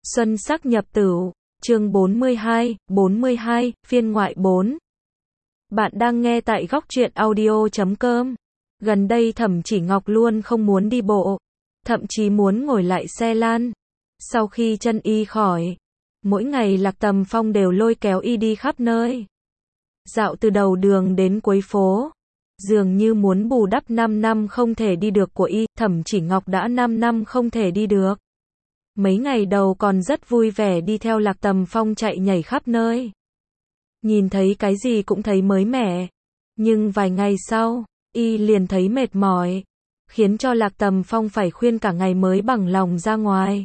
Xuân sắc nhập tửu, chương 42, phiên ngoại 4. Bạn đang nghe tại góc truyện audio.com. Gần đây Thẩm Chỉ Ngọc luôn không muốn đi bộ, thậm chí muốn ngồi lại xe lăn. Sau khi chân y khỏi, mỗi ngày Lạc Tầm Phong đều lôi kéo y đi khắp nơi. Dạo từ đầu đường đến cuối phố, dường như muốn bù đắp 5 năm không thể đi được của y, Thẩm Chỉ Ngọc đã 5 năm không thể đi được. Mấy ngày đầu còn rất vui vẻ đi theo Lạc Tầm Phong chạy nhảy khắp nơi. Nhìn thấy cái gì cũng thấy mới mẻ. Nhưng vài ngày sau, y liền thấy mệt mỏi, khiến cho Lạc Tầm Phong phải khuyên cả ngày mới bằng lòng ra ngoài.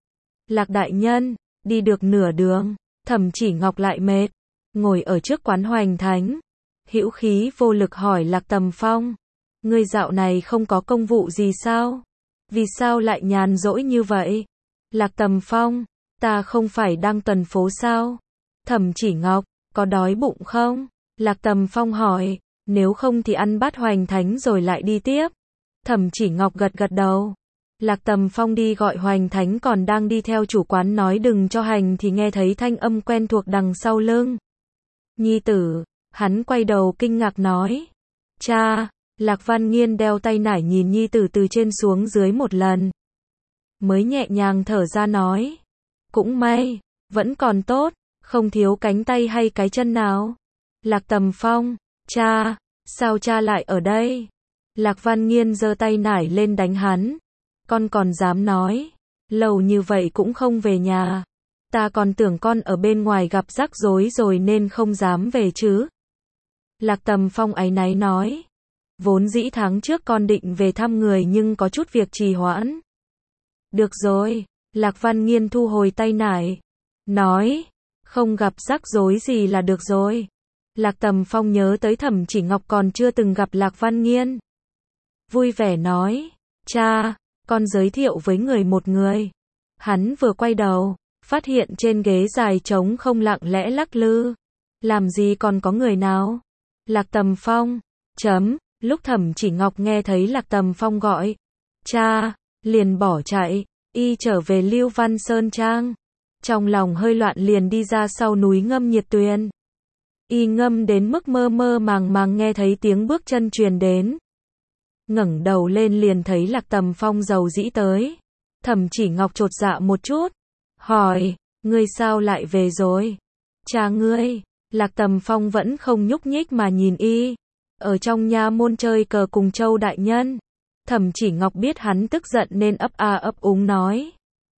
Lạc đại nhân, đi được nửa đường, Thẩm Chỉ Ngọc lại mệt, ngồi ở trước quán Hoành Thánh, hữu khí vô lực hỏi Lạc Tầm Phong, ngươi dạo này không có công vụ gì sao? Vì sao lại nhàn rỗi như vậy? Lạc Tầm Phong, ta không phải đang tuần phố sao? Thẩm Chỉ Ngọc, có đói bụng không? Lạc Tầm Phong hỏi, nếu không thì ăn bát Hoành Thánh rồi lại đi tiếp. Thẩm Chỉ Ngọc gật gật đầu. Lạc Tầm Phong đi gọi Hoành Thánh còn đang đi theo chủ quán nói đừng cho hành thì nghe thấy thanh âm quen thuộc đằng sau lưng. Nhi tử, hắn quay đầu kinh ngạc nói. Cha, Lạc Văn Nghiên đeo tay nải nhìn nhi tử từ trên xuống dưới một lần. Mới nhẹ nhàng thở ra nói. Cũng may, vẫn còn tốt, không thiếu cánh tay hay cái chân nào. Lạc Tầm Phong, cha, sao cha lại ở đây? Lạc Văn Nghiên giơ tay nải lên đánh hắn. Con còn dám nói, lâu như vậy cũng không về nhà. Ta còn tưởng con ở bên ngoài gặp rắc rối rồi nên không dám về chứ. Lạc Tầm Phong áy náy nói. Vốn dĩ tháng trước con định về thăm người nhưng có chút việc trì hoãn. Được rồi, Lạc Văn Nghiên thu hồi tay nải. Nói, không gặp rắc rối gì là được rồi. Lạc Tầm Phong nhớ tới Thẩm Chỉ Ngọc còn chưa từng gặp Lạc Văn Nghiên. Vui vẻ nói, cha, con giới thiệu với người một người. Hắn vừa quay đầu, phát hiện trên ghế dài trống không lặng lẽ lắc lư. Làm gì còn có người nào? Lạc Tầm Phong, lúc Thẩm Chỉ Ngọc nghe thấy Lạc Tầm Phong gọi, cha, liền bỏ chạy, y trở về Lưu Văn Sơn Trang. Trong lòng hơi loạn liền đi ra sau núi ngâm nhiệt tuyền. Y ngâm đến mức mơ mơ màng màng nghe thấy tiếng bước chân truyền đến. Ngẩng đầu lên liền thấy Lạc Tầm Phong giàu dĩ tới. Thẩm Chỉ Ngọc chột dạ một chút, hỏi, ngươi sao lại về rồi? Cha ngươi. Lạc Tầm Phong vẫn không nhúc nhích mà nhìn y. Ở trong nha môn chơi cờ cùng Châu đại nhân. Thẩm Chỉ Ngọc biết hắn tức giận nên ấp a ấp úng nói.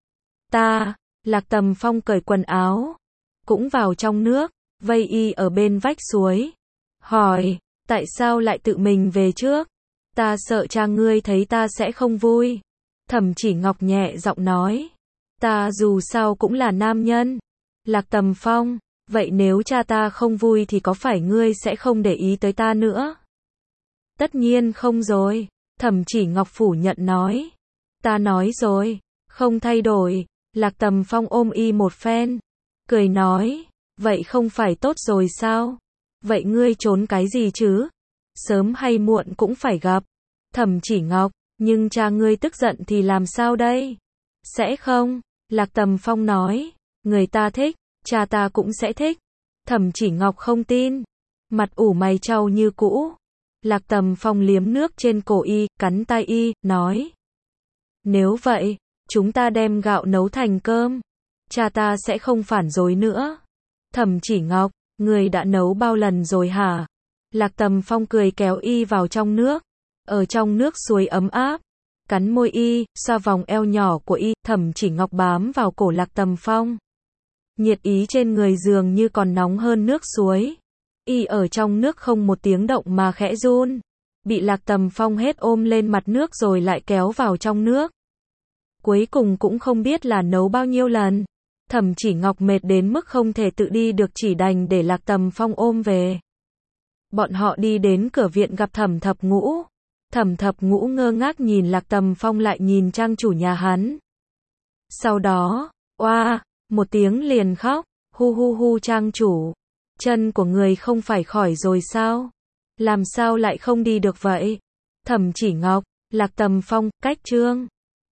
Lạc Tầm Phong cởi quần áo, cũng vào trong nước, vây y ở bên vách suối. Hỏi, tại sao lại tự mình về trước? Ta sợ cha ngươi thấy ta sẽ không vui. Thẩm Chỉ Ngọc nhẹ giọng nói. Ta dù sao cũng là nam nhân. Lạc Tầm Phong, vậy nếu cha ta không vui thì có phải ngươi sẽ không để ý tới ta nữa? Tất nhiên không rồi. Thẩm Chỉ Ngọc phủ nhận nói. Ta nói rồi, không thay đổi. Lạc Tầm Phong ôm y một phen, cười nói, vậy không phải tốt rồi sao? Vậy ngươi trốn cái gì chứ? Sớm hay muộn cũng phải gặp. Thẩm Chỉ Ngọc, nhưng cha ngươi tức giận thì làm sao đây? Sẽ không, Lạc Tầm Phong nói, người ta thích, cha ta cũng sẽ thích. Thẩm Chỉ Ngọc không tin, mặt ủ mày trao như cũ. Lạc Tầm Phong liếm nước trên cổ y, cắn tai y, nói. Nếu vậy, chúng ta đem gạo nấu thành cơm. Cha ta sẽ không phản đối nữa. Thẩm Chỉ Ngọc, người đã nấu bao lần rồi hả? Lạc Tầm Phong cười kéo y vào trong nước. Ở trong nước suối ấm áp. Cắn môi y, xoa vòng eo nhỏ của y. Thẩm Chỉ Ngọc bám vào cổ Lạc Tầm Phong. Nhiệt ý trên người dường như còn nóng hơn nước suối. Y ở trong nước không một tiếng động mà khẽ run. Bị Lạc Tầm Phong hết ôm lên mặt nước rồi lại kéo vào trong nước. Cuối cùng cũng không biết là nấu bao nhiêu lần. Thẩm Chỉ Ngọc mệt đến mức không thể tự đi được chỉ đành để Lạc Tầm Phong ôm về. Bọn họ đi đến cửa viện gặp Thẩm Thập Ngũ. Thẩm Thập Ngũ ngơ ngác nhìn Lạc Tầm Phong lại nhìn trang chủ nhà hắn. Sau đó, oa, một tiếng liền khóc, hu hu hu trang chủ. Chân của người không phải khỏi rồi sao? Làm sao lại không đi được vậy? Thẩm Chỉ Ngọc, Lạc Tầm Phong, cách chương.